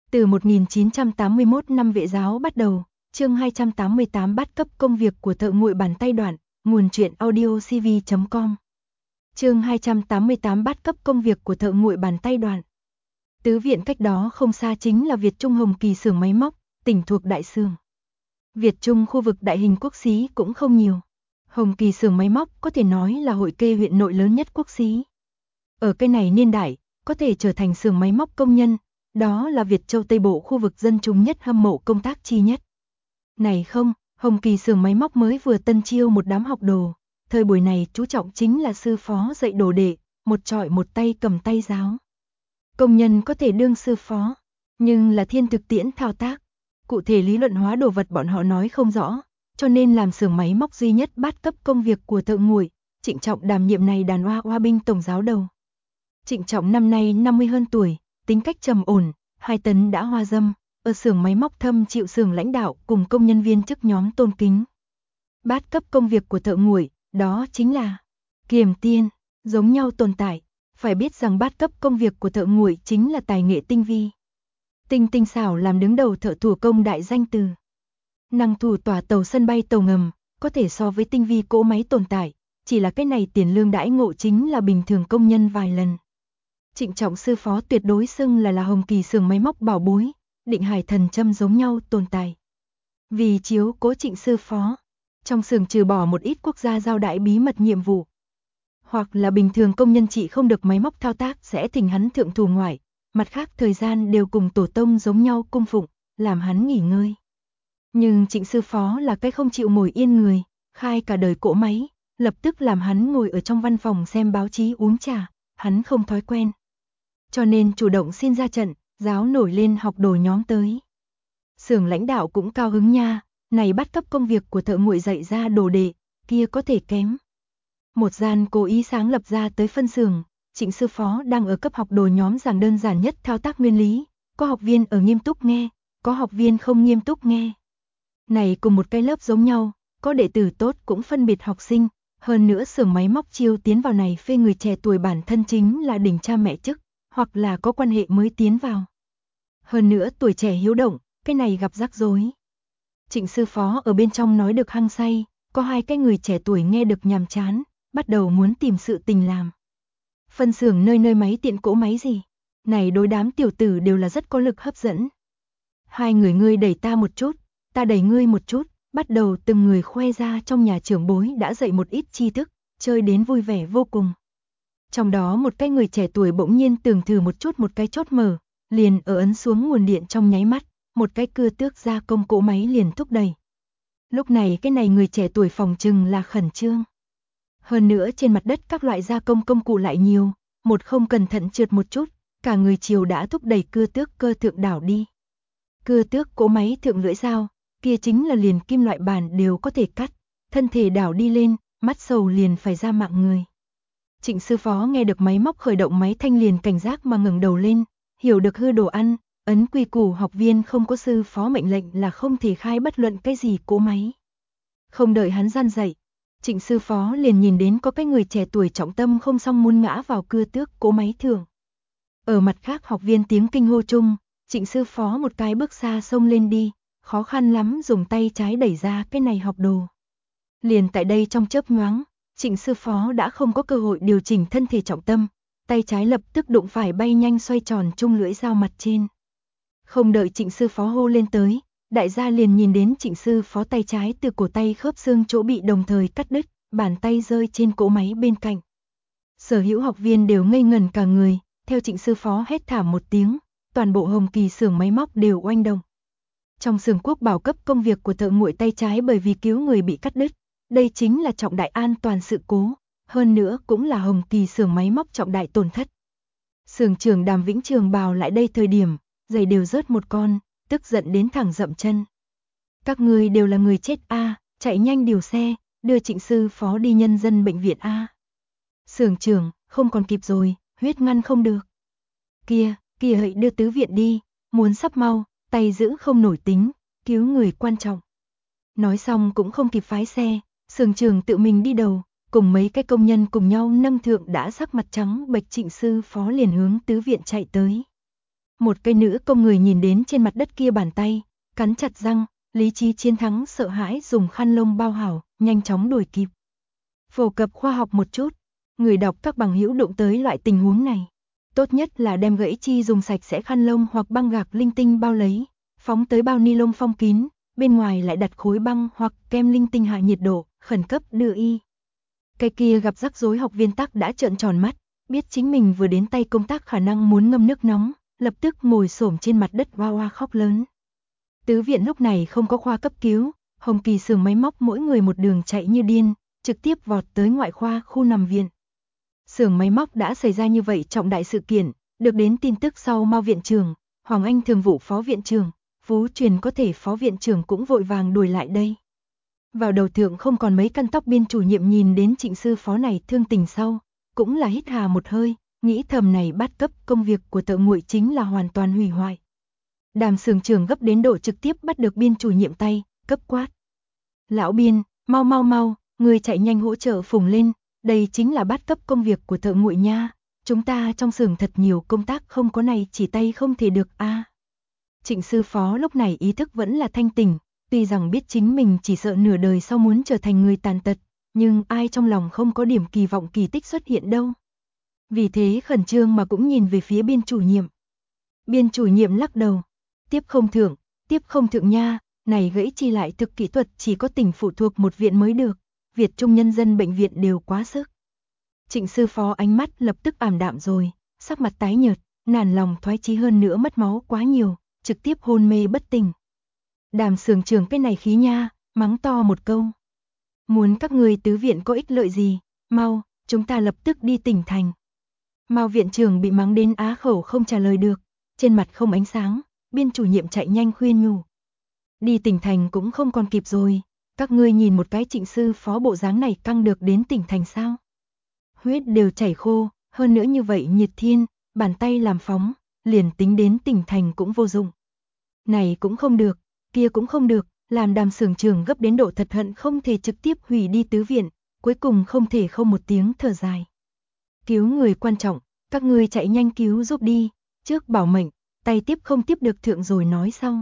Từ 1981 năm Vệ giáo bắt đầu, chương 288 bắt cấp công việc của thợ nguội bàn tay đoạn, nguồn truyện audio cv.com. Chương 288 bắt cấp công việc của thợ nguội bàn tay đoạn. Tứ viện cách đó không xa chính là Việt Trung Hồng Kỳ xưởng máy móc, tỉnh thuộc Đại Xưởng. Việt Trung khu vực đại hình quốc xí cũng không nhiều. Hồng Kỳ xưởng máy móc có thể nói là hội kê huyện nội lớn nhất quốc xí. Ở cái này niên đại, có thể trở thành xưởng máy móc công nhân, đó là Việt Châu Tây Bộ khu vực dân chúng nhất hâm mộ công tác chi nhất. Này không, Hồng Kỳ xưởng máy móc mới vừa tân chiêu một đám học đồ, thời buổi này chú trọng chính là sư phó dạy đồ đệ, một trọi một tay cầm tay giáo. Công nhân có thể đương sư phó, nhưng là thiên thực tiễn thao tác, cụ thể lý luận hóa đồ vật bọn họ nói không rõ, cho nên làm xưởng máy móc duy nhất bắt cấp công việc của thợ nguội, Trịnh Trọng đảm nhiệm này đàn hoa binh tổng giáo đầu. Trịnh Trọng năm nay 50 hơn tuổi, tính cách trầm ổn, 2 tấn đã hoa dâm, ở xưởng máy móc thâm chịu xưởng lãnh đạo cùng công nhân viên chức nhóm tôn kính. Bát cấp công việc của thợ nguội, đó chính là kiềm tiên, giống nhau tồn tại, phải biết rằng bát cấp công việc của thợ nguội chính là tài nghệ tinh vi. Tinh xảo làm đứng đầu thợ thủ công đại danh từ. Năng thủ tỏa tàu sân bay tàu ngầm, có thể so với tinh vi cỗ máy tồn tại, chỉ là cái này tiền lương đãi ngộ chính là bình thường công nhân vài lần. Trịnh Trọng sư phó tuyệt đối xưng là Hồng Kỳ xưởng máy móc bảo bối, định hải thần châm giống nhau tồn tại. Vì chiếu cố Trịnh sư phó, trong xưởng trừ bỏ một ít quốc gia giao đãi bí mật nhiệm vụ, hoặc là bình thường công nhân chỉ không được máy móc thao tác sẽ thỉnh hắn thượng thủ ngoại, mặt khác thời gian đều cùng tổ tông giống nhau cung phụng, làm hắn nghỉ ngơi. Nhưng Trịnh sư phó là cái không chịu ngồi yên người, khai cả đời cỗ máy, lập tức làm hắn ngồi ở trong văn phòng xem báo chí uống trà, hắn không thói quen. Cho nên chủ động xin ra trận, giáo nổi lên học đồ nhóm tới. Xưởng lãnh đạo cũng cao hứng nha, này bắt cấp công việc của thợ nguội dạy ra đồ đệ, kia có thể kém. Một gian cố ý sáng lập ra tới phân xưởng, Trịnh sư phó đang ở cấp học đồ nhóm giảng đơn giản nhất thao tác nguyên lý, có học viên ở nghiêm túc nghe, có học viên không nghiêm túc nghe. Này cùng một cái lớp giống nhau, có đệ tử tốt cũng phân biệt học sinh, hơn nữa xưởng máy móc chiêu tiến vào này phê người trẻ tuổi bản thân chính là đỉnh cha mẹ chức, hoặc là có quan hệ mới tiến vào. Hơn nữa tuổi trẻ hiếu động, cái này gặp rắc rối. Trịnh sư phó ở bên trong nói được hăng say, có 2 cái người trẻ tuổi nghe được nhàm chán, bắt đầu muốn tìm sự tình làm. Phân xưởng nơi máy tiện cỗ máy gì, này đối đám tiểu tử đều là rất có lực hấp dẫn. 2 người ngươi đẩy ta một chút, ta đẩy ngươi một chút, bắt đầu từng người khoe ra trong nhà trưởng bối đã dạy một ít tri thức, chơi đến vui vẻ vô cùng. Trong đó một cái người trẻ tuổi bỗng nhiên tưởng thử một chút một cái chốt mở, liền ở ấn xuống nguồn điện trong nháy mắt, một cái cưa tước gia công cỗ máy liền thúc đẩy. Lúc này cái này người trẻ tuổi phòng trừng là khẩn trương. Hơn nữa trên mặt đất các loại gia công công cụ lại nhiều, một không cẩn thận trượt một chút, cả người chiều đã thúc đẩy cưa tước cơ thượng đảo đi. Cưa tước cỗ máy thượng lưỡi dao, kia chính là liền kim loại bản đều có thể cắt, thân thể đảo đi lên, mắt sầu liền phải ra mạng người. Trịnh sư phó nghe được máy móc khởi động máy thanh liền cảnh giác mà ngẩng đầu lên, hiểu được hư đồ ăn, ấn quy củ học viên không có sư phó mệnh lệnh là không thể khai bất luận cái gì cỗ máy. Không đợi hắn gian dạy, Trịnh sư phó liền nhìn đến có cái người trẻ tuổi trọng tâm không xong muốn ngã vào cưa tước cỗ máy thường. Ở mặt khác học viên tiếng kinh hô chung, Trịnh sư phó một cái bước xa xông lên đi, khó khăn lắm dùng tay trái đẩy ra cái này học đồ. Liền tại đây trong chớp nhoáng, Trịnh sư phó đã không có cơ hội điều chỉnh thân thể trọng tâm, tay trái lập tức đụng phải bay nhanh xoay tròn chung lưỡi dao mặt trên. Không đợi Trịnh sư phó hô lên tới, đại gia liền nhìn đến Trịnh sư phó tay trái từ cổ tay khớp xương chỗ bị đồng thời cắt đứt, bàn tay rơi trên cỗ máy bên cạnh. Sở hữu học viên đều ngây ngẩn cả người, theo Trịnh sư phó hét thảm một tiếng, toàn bộ Hồng Kỳ xưởng máy móc đều oanh động. Trong xưởng quốc bảo cấp công việc của thợ nguội tay trái bởi vì cứu người bị cắt đứt, đây chính là trọng đại an toàn sự cố, hơn nữa cũng là Hồng Kỳ xưởng máy móc trọng đại tổn thất. Xưởng trưởng Đàm Vĩnh Trường bào lại đây thời điểm, giày đều rớt một con, tức giận đến thẳng dậm chân. Các ngươi đều là người chết a, chạy nhanh điều xe, đưa Trịnh sư phó đi nhân dân bệnh viện a. Xưởng trưởng, không còn kịp rồi, huyết ngăn không được. Kia hãy đưa tứ viện đi, muốn sắp mau, tay giữ không nổi tính, cứu người quan trọng. Nói xong cũng không kịp phái xe, xưởng trưởng tự mình đi đầu, cùng mấy cái công nhân cùng nhau nâng thượng đã sắc mặt trắng bệch Trịnh sư phó liền hướng tứ viện chạy tới. Một cây nữ công người nhìn đến trên mặt đất kia bàn tay, cắn chặt răng, lý trí chiến thắng sợ hãi dùng khăn lông bao hảo, nhanh chóng đuổi kịp. Phổ cập khoa học một chút, người đọc các bằng hữu đụng tới loại tình huống này. Tốt nhất là đem gãy chi dùng sạch sẽ khăn lông hoặc băng gạc linh tinh bao lấy, phóng tới bao ni lông phong kín, bên ngoài lại đặt khối băng hoặc kem linh tinh hạ nhiệt độ, khẩn cấp đưa y. Cái kia gặp rắc rối học viên tắc đã trợn tròn mắt, biết chính mình vừa đến tay công tác khả năng muốn ngâm nước nóng, lập tức ngồi xổm trên mặt đất oa oa khóc lớn. Tứ viện lúc này không có khoa cấp cứu, Hồng Kỳ xưởng máy móc mỗi người một đường chạy như điên, trực tiếp vọt tới ngoại khoa khu nằm viện. Xưởng máy móc đã xảy ra như vậy trọng đại sự kiện, được đến tin tức sau Mao viện trưởng, Hoàng Anh thường vụ phó viện trưởng, Phú Truyền có thể phó viện trưởng cũng vội vàng đuổi lại đây. Vào đầu thượng không còn mấy căn tóc, biên chủ nhiệm nhìn đến Trịnh sư phó này thương tình sau, cũng là hít hà một hơi, nghĩ thầm này bắt cấp công việc của Thợ Nguội chính là hoàn toàn hủy hoại. Đàm xưởng trưởng gấp đến độ trực tiếp bắt được biên chủ nhiệm tay, cấp quát. Lão biên, mau mau mau, người chạy nhanh hỗ trợ Phùng lên, đây chính là bắt cấp công việc của Thợ Nguội nha, chúng ta trong xưởng thật nhiều công tác không có này chỉ tay không thể được a. Trịnh sư phó lúc này ý thức vẫn là thanh tỉnh, tuy rằng biết chính mình chỉ sợ nửa đời sau muốn trở thành người tàn tật, nhưng ai trong lòng không có điểm kỳ vọng kỳ tích xuất hiện đâu. Vì thế khẩn trương mà cũng nhìn về phía biên chủ nhiệm. Biên chủ nhiệm lắc đầu, tiếp không thượng nha, này gãy chi lại thực kỹ thuật chỉ có tỉnh phụ thuộc một viện mới được, Việt Trung nhân dân bệnh viện đều quá sức. Trịnh sư phó ánh mắt lập tức ảm đạm rồi, sắc mặt tái nhợt, nản lòng thoái chí hơn nữa mất máu quá nhiều, trực tiếp hôn mê bất tỉnh. Đàm xưởng trưởng cái này khí nha, mắng to một câu. Muốn các người tứ viện có ích lợi gì, mau, chúng ta lập tức đi tỉnh thành. Mao viện trưởng bị mắng đến á khẩu không trả lời được, trên mặt không ánh sáng, biên chủ nhiệm chạy nhanh khuyên nhủ. Đi tỉnh thành cũng không còn kịp rồi, các ngươi nhìn một cái Trịnh sư phó bộ dáng này căng được đến tỉnh thành sao. Huyết đều chảy khô, hơn nữa như vậy nhiệt thiên, bàn tay làm phóng, liền tính đến tỉnh thành cũng vô dụng. Này cũng không được, kia cũng không được, làm Đàm xưởng trưởng gấp đến độ thật hận không thể trực tiếp hủy đi tứ viện, cuối cùng không thể không một tiếng thở dài. Cứu người quan trọng, các ngươi chạy nhanh cứu giúp đi, trước bảo mệnh, tay tiếp không tiếp được thượng rồi nói sau.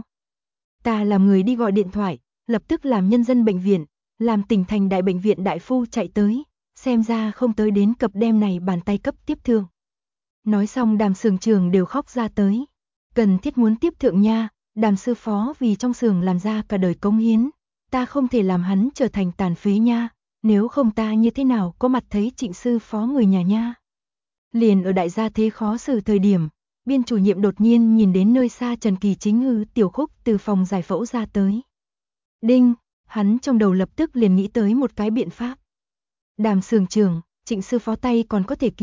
Ta làm người đi gọi điện thoại, lập tức làm nhân dân bệnh viện, làm tỉnh thành đại bệnh viện đại phu chạy tới, xem ra không tới đến cập đêm này bàn tay cấp tiếp thượng. Nói xong Đàm xưởng trưởng đều khóc ra tới, cần thiết muốn tiếp thượng nha, Đàm sư phó vì trong xưởng làm ra cả đời cống hiến, ta không thể làm hắn trở thành tàn phế nha, nếu không ta như thế nào có mặt thấy Trịnh sư phó người nhà nha. Liền ở đại gia thế khó xử thời điểm, biên chủ nhiệm đột nhiên nhìn đến nơi xa Trần Kỳ Chính hư tiểu khúc từ phòng giải phẫu ra tới. Đinh, hắn trong đầu lập tức liền nghĩ tới một cái biện pháp. Đàm xưởng trưởng, Trịnh sư phó tay còn có thể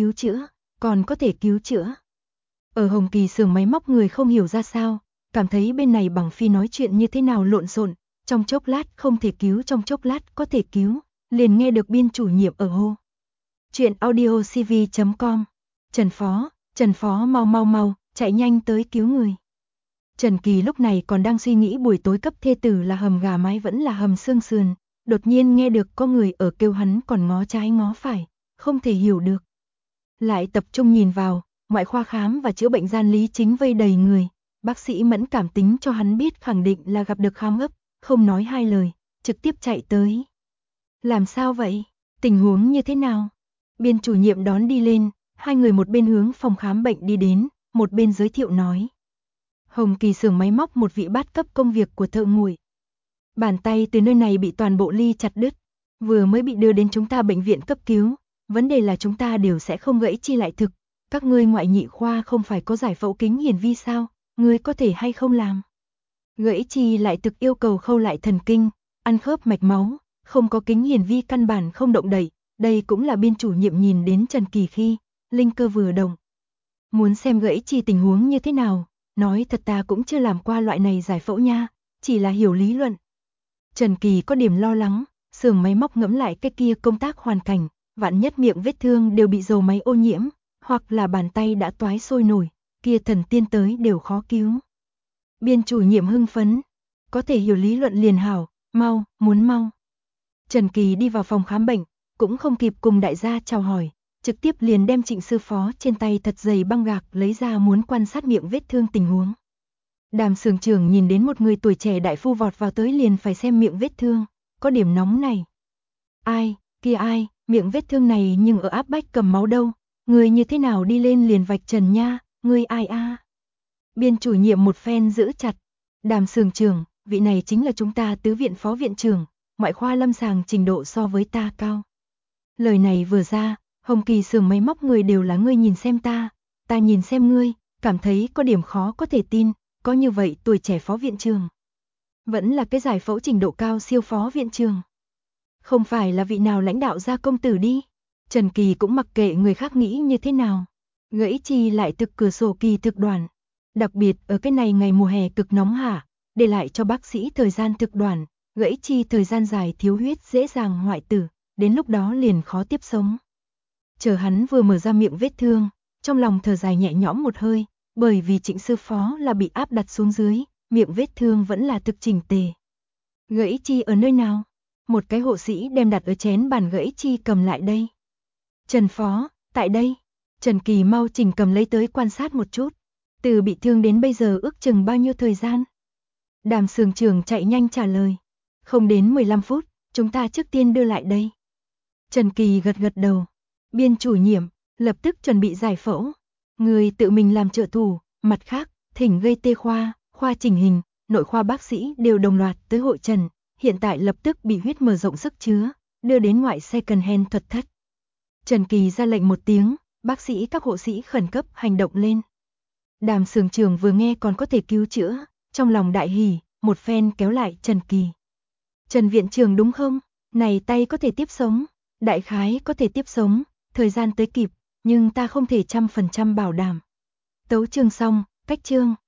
cứu chữa. Ở Hồng Kỳ xưởng máy móc người không hiểu ra sao, cảm thấy bên này bằng phi nói chuyện như thế nào lộn xộn, trong chốc lát không thể cứu, trong chốc lát có thể cứu, liền nghe được biên chủ nhiệm ở hô. Chuyện audiocv.com. Trần Phó mau, chạy nhanh tới cứu người. Trần Kỳ lúc này còn đang suy nghĩ buổi tối cấp thê tử là hầm gà mái vẫn là hầm xương sườn, đột nhiên nghe được có người ở kêu hắn còn ngó trái ngó phải, không thể hiểu được. Lại tập trung nhìn vào, ngoại khoa khám và chữa bệnh gian Lý Chính vây đầy người, bác sĩ mẫn cảm tính cho hắn biết khẳng định là gặp được khám gấp, không nói hai lời, trực tiếp chạy tới. Làm sao vậy? Tình huống như thế nào? Biên chủ nhiệm đón đi lên, hai người một bên hướng phòng khám bệnh đi đến, một bên giới thiệu nói. Hồng Kỳ xưởng máy móc một vị bát cấp công việc của Thợ Nguội. Bàn tay từ nơi này bị toàn bộ ly chặt đứt, vừa mới bị đưa đến chúng ta bệnh viện cấp cứu, vấn đề là chúng ta đều sẽ không gãy chi lại thực, các ngươi ngoại nhị khoa không phải có giải phẫu kính hiển vi sao, ngươi có thể hay không làm? Gãy chi lại thực yêu cầu khâu lại thần kinh, ăn khớp mạch máu, không có kính hiển vi căn bản không động đậy, đây cũng là biên chủ nhiệm nhìn đến Trần Kỳ khi linh cơ vừa động. Muốn xem gãy chi tình huống như thế nào, nói thật ta cũng chưa làm qua loại này giải phẫu nha, chỉ là hiểu lý luận. Trần Kỳ có điểm lo lắng, xưởng máy móc ngẫm lại cái kia công tác hoàn cảnh, vạn nhất miệng vết thương đều bị dầu máy ô nhiễm, hoặc là bàn tay đã toái sôi nổi, kia thần tiên tới đều khó cứu. Biên chủ nhiệm hưng phấn, có thể hiểu lý luận liền hảo, mau. Trần Kỳ đi vào phòng khám bệnh, cũng không kịp cùng đại gia chào hỏi, trực tiếp liền đem Trịnh sư phó trên tay thật dày băng gạc lấy ra muốn quan sát miệng vết thương tình huống. Đàm Sường Trường nhìn đến một người tuổi trẻ đại phu vọt vào tới liền phải xem miệng vết thương, có điểm nóng này. Ai, kia ai, miệng vết thương này nhưng ở áp bách cầm máu đâu, người như thế nào đi lên liền vạch trần nha, ngươi ai a? Biên chủ nhiệm một phen giữ chặt. Đàm Sường Trường, vị này chính là chúng ta tứ viện phó viện trưởng, ngoại khoa lâm sàng trình độ so với ta cao. Lời này vừa ra, Hồng Kỳ xưởng máy móc người đều là ngươi nhìn xem ta nhìn xem ngươi, cảm thấy có điểm khó có thể tin, có như vậy tuổi trẻ phó viện trưởng. Vẫn là cái giải phẫu trình độ cao siêu phó viện trưởng. Không phải là vị nào lãnh đạo gia công tử đi. Trần Kỳ cũng mặc kệ người khác nghĩ như thế nào. Gãy chi lại thực cửa sổ kỳ thực đoàn. Đặc biệt ở cái này ngày mùa hè cực nóng hả, để lại cho bác sĩ thời gian thực đoàn, gãy chi thời gian dài thiếu huyết dễ dàng hoại tử, đến lúc đó liền khó tiếp sống. Chờ hắn vừa mở ra miệng vết thương, trong lòng thở dài nhẹ nhõm một hơi, bởi vì Trịnh sư phó là bị áp đặt xuống dưới, miệng vết thương vẫn là thực chỉnh tề. Gãy chi ở nơi nào? Một cái hộ sĩ đem đặt ở chén bàn gãy chi cầm lại đây. Trần phó, tại đây. Trần Kỳ mau chỉnh cầm lấy tới quan sát một chút. Từ bị thương đến bây giờ ước chừng bao nhiêu thời gian? Đàm Sường Trường chạy nhanh trả lời. Không đến 15 phút, chúng ta trước tiên đưa lại đây. Trần Kỳ gật gật đầu. Biên chủ nhiệm, lập tức chuẩn bị giải phẫu. Người tự mình làm trợ thủ, mặt khác, thỉnh gây tê khoa chỉnh hình, nội khoa bác sĩ đều đồng loạt tới hội trần, hiện tại lập tức bị huyết mở rộng sức chứa, đưa đến ngoại second hand thuật thất. Trần Kỳ ra lệnh một tiếng, bác sĩ các hộ sĩ khẩn cấp hành động lên. Đàm Sường Trường vừa nghe còn có thể cứu chữa, trong lòng đại hỉ, một phen kéo lại Trần Kỳ. Trần viện trưởng đúng không? Này tay có thể tiếp sống, đại khái có thể tiếp sống, thời gian tới kịp, nhưng ta không thể 100% bảo đảm. Tấu chương xong, cách chương.